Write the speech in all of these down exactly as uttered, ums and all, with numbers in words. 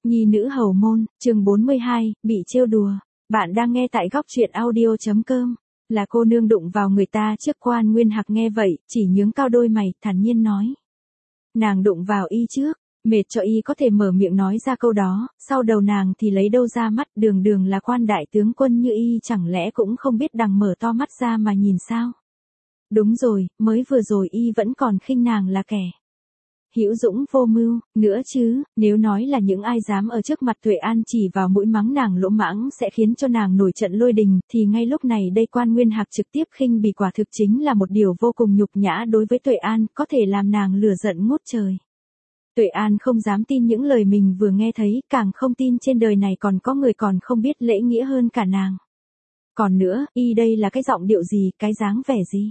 Nhi nữ hầu môn, chương bốn mươi hai, bị trêu đùa. Bạn đang nghe tại góc truyện audio chấm com. Là cô nương đụng vào người ta trước. Quan Nguyên Hạc nghe vậy, chỉ nhướng cao đôi mày, thản nhiên nói. Nàng đụng vào y trước, mệt cho y có thể mở miệng nói ra câu đó, sau đầu nàng thì lấy đâu ra mắt, đường đường là quan đại tướng quân như y chẳng lẽ cũng không biết đằng mở to mắt ra mà nhìn sao. Đúng rồi, mới vừa rồi y vẫn còn khinh nàng là kẻ hữu dũng vô mưu, nữa chứ, nếu nói là những ai dám ở trước mặt Tuệ An chỉ vào mũi mắng nàng lỗ mãng sẽ khiến cho nàng nổi trận lôi đình, thì ngay lúc này đây Quan Nguyên Hạc trực tiếp khinh bỉ quả thực chính là một điều vô cùng nhục nhã đối với Tuệ An, có thể làm nàng lửa giận ngút trời. Tuệ An không dám tin những lời mình vừa nghe thấy, càng không tin trên đời này còn có người còn không biết lễ nghĩa hơn cả nàng. Còn nữa, y đây là cái giọng điệu gì, cái dáng vẻ gì?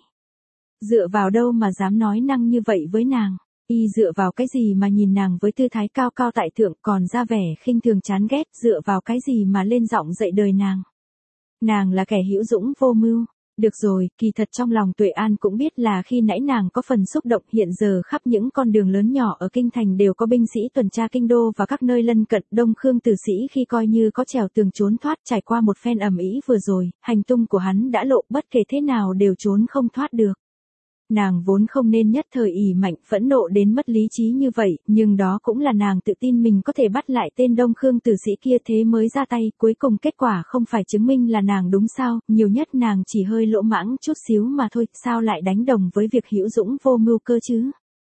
Dựa vào đâu mà dám nói năng như vậy với nàng? Y dựa vào cái gì mà nhìn nàng với tư thái cao cao tại thượng còn ra vẻ khinh thường chán ghét, dựa vào cái gì mà lên giọng dạy đời nàng? Nàng là kẻ hữu dũng vô mưu. Được rồi, kỳ thật trong lòng Tuệ An cũng biết là khi nãy nàng có phần xúc động, hiện giờ khắp những con đường lớn nhỏ ở kinh thành đều có binh sĩ tuần tra kinh đô và các nơi lân cận. Đông Khương Tử Sĩ khi coi như có trèo tường trốn thoát, trải qua một phen ầm ĩ vừa rồi, hành tung của hắn đã lộ, bất kể thế nào đều trốn không thoát được. Nàng vốn không nên nhất thời ỷ mạnh phẫn nộ đến mất lý trí như vậy, nhưng đó cũng là nàng tự tin mình có thể bắt lại tên Đông Khương Tử Sĩ kia thế mới ra tay, cuối cùng kết quả không phải chứng minh là nàng đúng sao, nhiều nhất nàng chỉ hơi lỗ mãng chút xíu mà thôi, sao lại đánh đồng với việc hữu dũng vô mưu cơ chứ?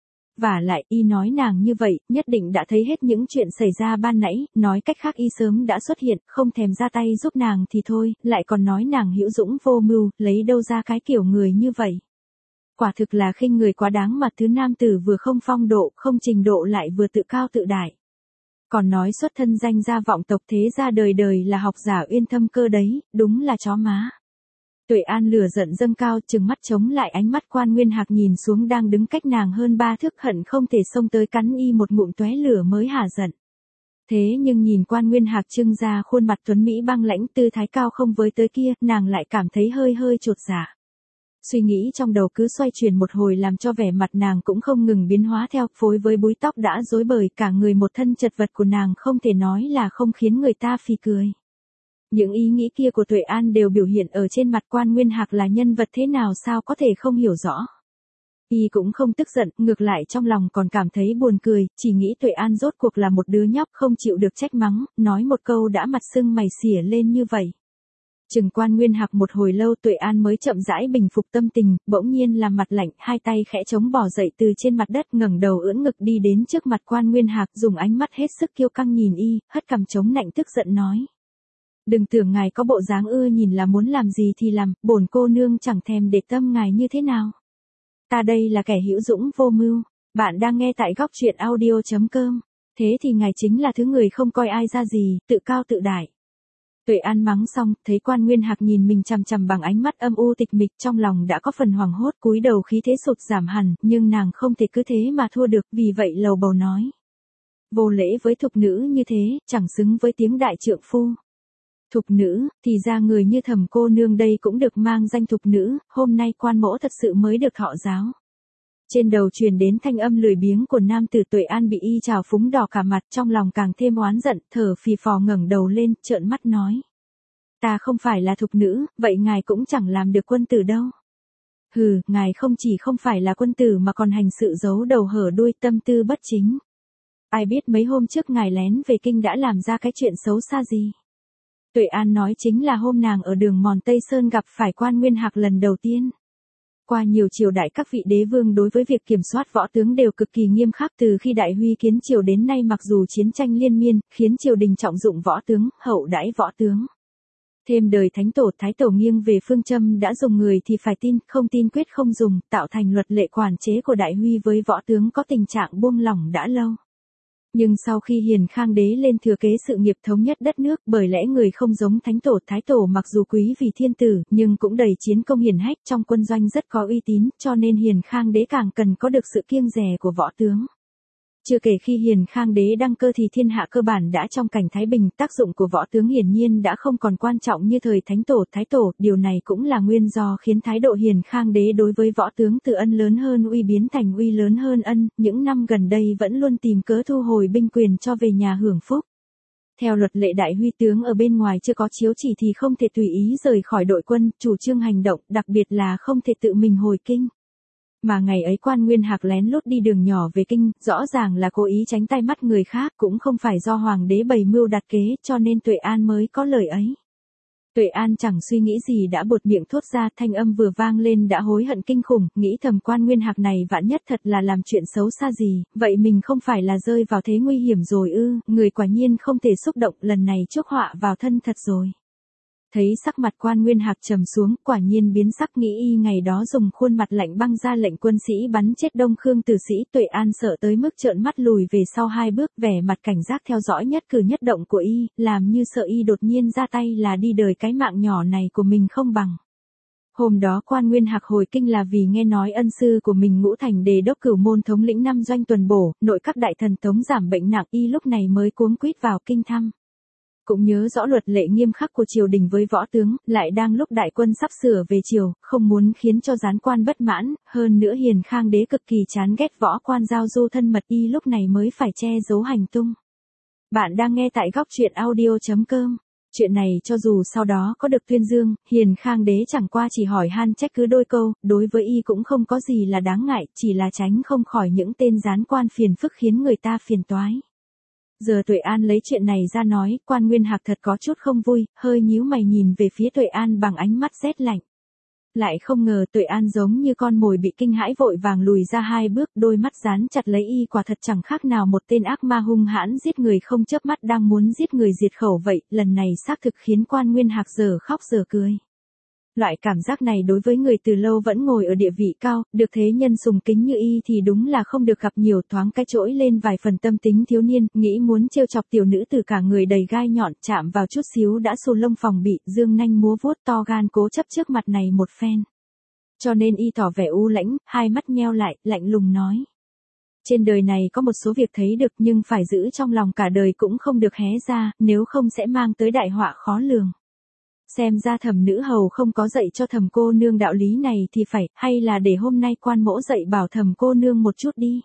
Vả lại, y nói nàng như vậy, nhất định đã thấy hết những chuyện xảy ra ban nãy, nói cách khác y sớm đã xuất hiện, không thèm ra tay giúp nàng thì thôi, lại còn nói nàng hữu dũng vô mưu, lấy đâu ra cái kiểu người như vậy? Quả thực là khinh người quá đáng mà, thứ nam tử vừa không phong độ, không trình độ lại vừa tự cao tự đại. Còn nói xuất thân danh gia vọng tộc thế gia đời đời là học giả uyên thâm cơ đấy, đúng là chó má. Tuệ An lửa giận dâng cao, trừng mắt chống lại ánh mắt Quan Nguyên Hạc nhìn xuống đang đứng cách nàng hơn ba thước, hận không thể xông tới cắn y một ngụm tóe lửa mới hả giận. Thế nhưng nhìn Quan Nguyên Hạc trưng ra khuôn mặt tuấn mỹ băng lãnh, tư thái cao không với tới kia, nàng lại cảm thấy hơi hơi chột dạ. Suy nghĩ trong đầu cứ xoay chuyển một hồi làm cho vẻ mặt nàng cũng không ngừng biến hóa theo, phối với búi tóc đã rối bời, cả người một thân chật vật của nàng không thể nói là không khiến người ta phì cười. Những ý nghĩ kia của Tuệ An đều biểu hiện ở trên mặt Quan Nguyên Hạc, là nhân vật thế nào sao có thể không hiểu rõ. Y cũng không tức giận, ngược lại trong lòng còn cảm thấy buồn cười, chỉ nghĩ Tuệ An rốt cuộc là một đứa nhóc không chịu được trách mắng, nói một câu đã mặt sưng mày xỉa lên như vậy. Chừng Quan Nguyên Hạc một hồi lâu, Tuệ An mới chậm rãi bình phục tâm tình, bỗng nhiên làm mặt lạnh, hai tay khẽ chống bò dậy từ trên mặt đất, ngẩng đầu ưỡn ngực đi đến trước mặt Quan Nguyên Hạc, dùng ánh mắt hết sức kiêu căng nhìn y, hất cằm chống nạnh tức giận nói. Đừng tưởng ngài có bộ dáng ưa nhìn là muốn làm gì thì làm, bổn cô nương chẳng thèm để tâm ngài như thế nào. Ta đây là kẻ hữu dũng vô mưu. Bạn đang nghe tại góc truyện audio chấm com. Thế thì ngài chính là thứ người không coi ai ra gì, tự cao tự đại. Tuệ An mắng xong, thấy Quan Nguyên Hạc nhìn mình chằm chằm bằng ánh mắt âm u tịch mịch, trong lòng đã có phần hoảng hốt, cúi đầu khí thế sụt giảm hẳn, nhưng nàng không thể cứ thế mà thua được, vì vậy lầu bầu nói. Vô lễ với thục nữ như thế, chẳng xứng với tiếng đại trượng phu. Thục nữ, thì ra người như Thẩm cô nương đây cũng được mang danh thục nữ, hôm nay quan mỗ thật sự mới được thọ giáo. Trên đầu truyền đến thanh âm lười biếng của nam tử. Tuệ An bị y trào phúng đỏ cả mặt, trong lòng càng thêm oán giận, thở phì phò ngẩng đầu lên, trợn mắt nói. Ta không phải là thục nữ, vậy ngài cũng chẳng làm được quân tử đâu. Hừ, ngài không chỉ không phải là quân tử mà còn hành sự giấu đầu hở đuôi, tâm tư bất chính. Ai biết mấy hôm trước ngài lén về kinh đã làm ra cái chuyện xấu xa gì. Tuệ An nói chính là hôm nàng ở đường mòn Tây Sơn gặp phải Quan Nguyên Hạc lần đầu tiên. Qua nhiều triều đại các vị đế vương đối với việc kiểm soát võ tướng đều cực kỳ nghiêm khắc, từ khi Đại Huy kiến triều đến nay mặc dù chiến tranh liên miên, khiến triều đình trọng dụng võ tướng, hậu đãi võ tướng. Thêm đời thánh tổ thái tổ nghiêng về phương châm đã dùng người thì phải tin, không tin quyết không dùng, tạo thành luật lệ quản chế của Đại Huy với võ tướng có tình trạng buông lỏng đã lâu. Nhưng sau khi Hiền Khang đế lên thừa kế sự nghiệp thống nhất đất nước, bởi lẽ người không giống thánh tổ thái tổ mặc dù quý vì thiên tử, nhưng cũng đầy chiến công hiển hách, trong quân doanh rất có uy tín, cho nên Hiền Khang đế càng cần có được sự kiêng dè của võ tướng. Chưa kể khi Hiền Khang đế đăng cơ thì thiên hạ cơ bản đã trong cảnh thái bình, tác dụng của võ tướng hiển nhiên đã không còn quan trọng như thời thánh tổ thái tổ, điều này cũng là nguyên do khiến thái độ Hiền Khang đế đối với võ tướng từ ân lớn hơn uy biến thành uy lớn hơn ân, những năm gần đây vẫn luôn tìm cớ thu hồi binh quyền cho về nhà hưởng phúc. Theo luật lệ đại huy tướng ở bên ngoài chưa có chiếu chỉ thì không thể tùy ý rời khỏi đội quân, chủ trương hành động, đặc biệt là không thể tự mình hồi kinh. Mà ngày ấy Quan Nguyên Hạc lén lút đi đường nhỏ về kinh, rõ ràng là cố ý tránh tay mắt người khác, cũng không phải do hoàng đế bày mưu đặt kế, cho nên Tuệ An mới có lời ấy. Tuệ An chẳng suy nghĩ gì đã buột miệng thốt ra, thanh âm vừa vang lên đã hối hận kinh khủng, nghĩ thầm Quan Nguyên Hạc này vạn nhất thật là làm chuyện xấu xa gì, vậy mình không phải là rơi vào thế nguy hiểm rồi ư, người quả nhiên không thể xúc động, lần này chuốc họa vào thân thật rồi. Thấy sắc mặt Quan Nguyên Hạc trầm xuống, quả nhiên biến sắc, nghĩ y ngày đó dùng khuôn mặt lạnh băng ra lệnh quân sĩ bắn chết Đông Khương tử sĩ. Tuệ An sợ tới mức trợn mắt lùi về sau hai bước, vẻ mặt cảnh giác theo dõi nhất cử nhất động của y, làm như sợ y đột nhiên ra tay là đi đời cái mạng nhỏ này của mình không bằng. Hôm đó Quan Nguyên Hạc hồi kinh là vì nghe nói ân sư của mình Ngũ Thành Đề đốc Cửu Môn thống lĩnh năm doanh tuần bổ, nội các đại thần tống giảm bệnh nặng, y lúc này mới cuống quýt vào kinh thăm. Cũng nhớ rõ luật lệ nghiêm khắc của triều đình với võ tướng, lại đang lúc đại quân sắp sửa về triều, không muốn khiến cho gián quan bất mãn, hơn nữa Hiền Khang đế cực kỳ chán ghét võ quan giao du thân mật, y lúc này mới phải che giấu hành tung. Bạn đang nghe tại góc truyện audio chấm com. Chuyện này cho dù sau đó có được tuyên dương, Hiền Khang đế chẳng qua chỉ hỏi han trách cứ đôi câu, đối với y cũng không có gì là đáng ngại, chỉ là tránh không khỏi những tên gián quan phiền phức khiến người ta phiền toái. Giờ Tuệ An lấy chuyện này ra nói, Quan Nguyên Hạc thật có chút không vui, hơi nhíu mày nhìn về phía Tuệ An bằng ánh mắt rét lạnh. Lại không ngờ Tuệ An giống như con mồi bị kinh hãi vội vàng lùi ra hai bước, đôi mắt dán chặt lấy y, quả thật chẳng khác nào một tên ác ma hung hãn giết người không chớp mắt đang muốn giết người diệt khẩu vậy, lần này xác thực khiến Quan Nguyên Hạc giờ khóc giờ cười. Loại cảm giác này đối với người từ lâu vẫn ngồi ở địa vị cao, được thế nhân sùng kính như y thì đúng là không được gặp nhiều, thoáng cái trỗi lên vài phần tâm tính thiếu niên, nghĩ muốn trêu chọc tiểu nữ từ cả người đầy gai nhọn, chạm vào chút xíu đã xù lông phòng bị, dương nanh múa vuốt, to gan cố chấp trước mặt này một phen. Cho nên y tỏ vẻ u lãnh, hai mắt nheo lại, lạnh lùng nói. Trên đời này có một số việc thấy được nhưng phải giữ trong lòng cả đời cũng không được hé ra, nếu không sẽ mang tới đại họa khó lường. Xem ra Thẩm nữ hầu không có dạy cho Thẩm cô nương đạo lý này thì phải, hay là để hôm nay Quan mỗ dạy bảo Thẩm cô nương một chút đi.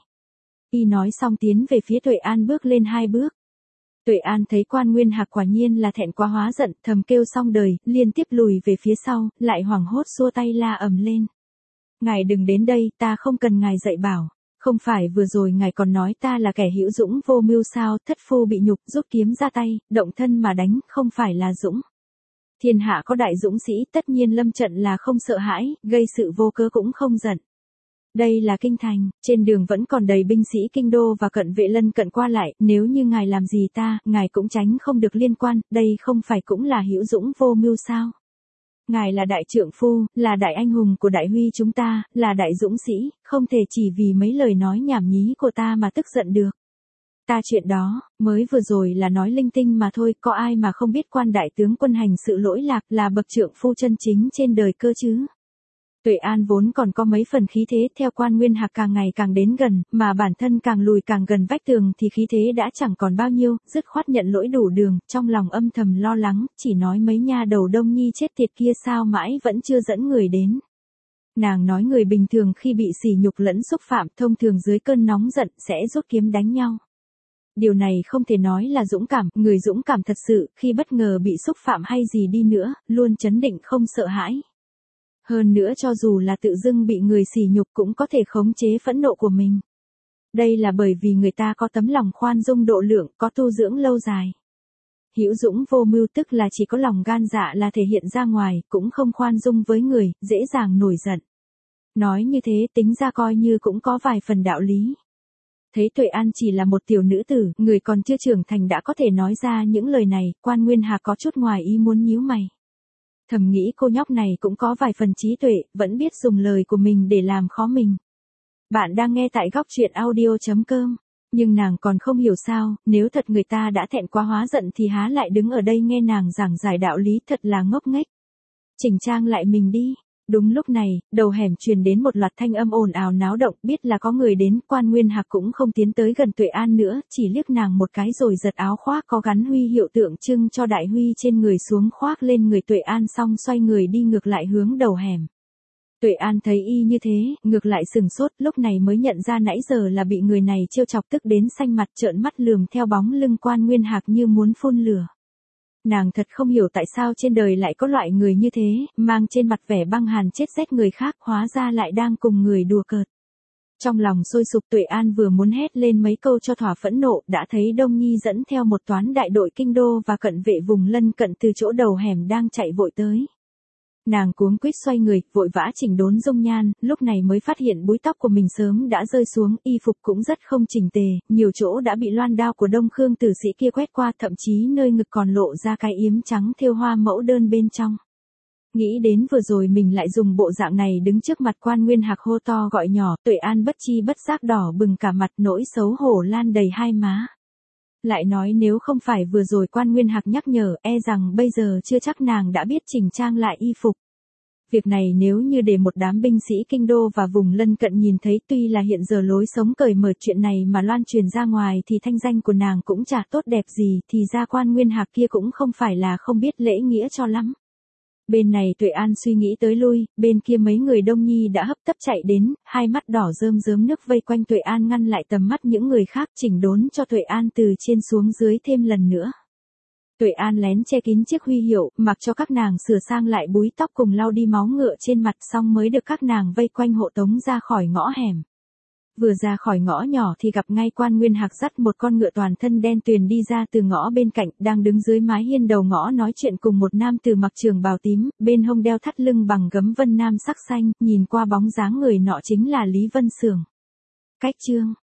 Y nói xong tiến về phía Tuệ An bước lên hai bước. Tuệ An thấy Quan Nguyên Hạc quả nhiên là thẹn quá hóa giận, thầm kêu xong đời, liên tiếp lùi về phía sau, lại hoảng hốt xua tay la ầm lên. Ngài đừng đến đây, ta không cần ngài dạy bảo. Không phải vừa rồi ngài còn nói ta là kẻ hữu dũng vô mưu sao, thất phu bị nhục, rút kiếm ra tay, động thân mà đánh, không phải là dũng. Thiên hạ có đại dũng sĩ, tất nhiên lâm trận là không sợ hãi, gây sự vô cớ cũng không giận. Đây là kinh thành, trên đường vẫn còn đầy binh sĩ kinh đô và cận vệ lân cận qua lại, nếu như ngài làm gì ta, ngài cũng tránh không được liên quan, đây không phải cũng là hữu dũng vô mưu sao? Ngài là đại trượng phu, là đại anh hùng của đại huy chúng ta, là đại dũng sĩ, không thể chỉ vì mấy lời nói nhảm nhí của ta mà tức giận được. Ta chuyện đó, mới vừa rồi là nói linh tinh mà thôi, có ai mà không biết Quan đại tướng quân hành sự lỗi lạc là bậc trượng phu chân chính trên đời cơ chứ. Tuệ An vốn còn có mấy phần khí thế, theo Quan Nguyên Hạc càng ngày càng đến gần, mà bản thân càng lùi càng gần vách tường thì khí thế đã chẳng còn bao nhiêu, dứt khoát nhận lỗi đủ đường, trong lòng âm thầm lo lắng, chỉ nói mấy nha đầu Đông Nhi chết tiệt kia sao mãi vẫn chưa dẫn người đến. Nàng nói người bình thường khi bị sỉ nhục lẫn xúc phạm, thông thường dưới cơn nóng giận sẽ rút kiếm đánh nhau. Điều này không thể nói là dũng cảm, người dũng cảm thật sự, khi bất ngờ bị xúc phạm hay gì đi nữa, luôn trấn định không sợ hãi. Hơn nữa cho dù là tự dưng bị người sỉ nhục cũng có thể khống chế phẫn nộ của mình. Đây là bởi vì người ta có tấm lòng khoan dung độ lượng, có tu dưỡng lâu dài. Hữu dũng vô mưu tức là chỉ có lòng gan dạ là thể hiện ra ngoài, cũng không khoan dung với người, dễ dàng nổi giận. Nói như thế tính ra coi như cũng có vài phần đạo lý. Thấy Tuệ An chỉ là một tiểu nữ tử, người còn chưa trưởng thành đã có thể nói ra những lời này, Quan Nguyên Hạc có chút ngoài ý muốn nhíu mày. Thầm nghĩ cô nhóc này cũng có vài phần trí tuệ, vẫn biết dùng lời của mình để làm khó mình. Bạn đang nghe tại góc truyện audio chấm com. Nhưng nàng còn không hiểu sao, nếu thật người ta đã thẹn quá hóa giận thì há lại đứng ở đây nghe nàng giảng giải đạo lý, thật là ngốc nghếch. Chỉnh trang lại mình đi. Đúng lúc này, đầu hẻm truyền đến một loạt thanh âm ồn ào náo động, biết là có người đến, Quan Nguyên Hạc cũng không tiến tới gần Tuệ An nữa, chỉ liếc nàng một cái rồi giật áo khoác có gắn huy hiệu tượng trưng cho đại huy trên người xuống khoác lên người Tuệ An xong xoay người đi ngược lại hướng đầu hẻm. Tuệ An thấy y như thế, ngược lại sừng sốt, lúc này mới nhận ra nãy giờ là bị người này trêu chọc tức đến xanh mặt trợn mắt lườm theo bóng lưng Quan Nguyên Hạc như muốn phun lửa. Nàng thật không hiểu tại sao trên đời lại có loại người như thế, mang trên mặt vẻ băng hàn chết rét người khác, hóa ra lại đang cùng người đùa cợt. Trong lòng sôi sục, Tuệ An vừa muốn hét lên mấy câu cho thỏa phẫn nộ, đã thấy Đông Nhi dẫn theo một toán đại đội kinh đô và cận vệ vùng lân cận từ chỗ đầu hẻm đang chạy vội tới. Nàng cuống quýt xoay người, vội vã chỉnh đốn dung nhan, lúc này mới phát hiện búi tóc của mình sớm đã rơi xuống, y phục cũng rất không chỉnh tề, nhiều chỗ đã bị loan đao của Đông Khương tử sĩ kia quét qua, thậm chí nơi ngực còn lộ ra cái yếm trắng thêu hoa mẫu đơn bên trong. Nghĩ đến vừa rồi mình lại dùng bộ dạng này đứng trước mặt Quan Nguyên Hạc hô to gọi nhỏ, Tuệ An bất chi bất giác đỏ bừng cả mặt, nỗi xấu hổ lan đầy hai má. Lại nói nếu không phải vừa rồi Quan Nguyên Hạc nhắc nhở, e rằng bây giờ chưa chắc nàng đã biết chỉnh trang lại y phục. Việc này nếu như để một đám binh sĩ kinh đô và vùng lân cận nhìn thấy, tuy là hiện giờ lối sống cởi mở chuyện này mà loan truyền ra ngoài thì thanh danh của nàng cũng chả tốt đẹp gì, thì ra Quan Nguyên Hạc kia cũng không phải là không biết lễ nghĩa cho lắm. Bên này Tuệ An suy nghĩ tới lui, bên kia mấy người Đông Nhi đã hấp tấp chạy đến, hai mắt đỏ rơm rớm nước vây quanh Tuệ An ngăn lại tầm mắt những người khác, chỉnh đốn cho Tuệ An từ trên xuống dưới thêm lần nữa. Tuệ An lén che kín chiếc huy hiệu, mặc cho các nàng sửa sang lại búi tóc cùng lau đi máu ngựa trên mặt, xong mới được các nàng vây quanh hộ tống ra khỏi ngõ hẻm. Vừa ra khỏi ngõ nhỏ thì gặp ngay Quan Nguyên Hạc dắt một con ngựa toàn thân đen tuyền đi ra từ ngõ bên cạnh, đang đứng dưới mái hiên đầu ngõ nói chuyện cùng một nam tử mặc trường bào tím, bên hông đeo thắt lưng bằng gấm vân nam sắc xanh, nhìn qua bóng dáng người nọ chính là Lý Vân Xưởng. Cách chương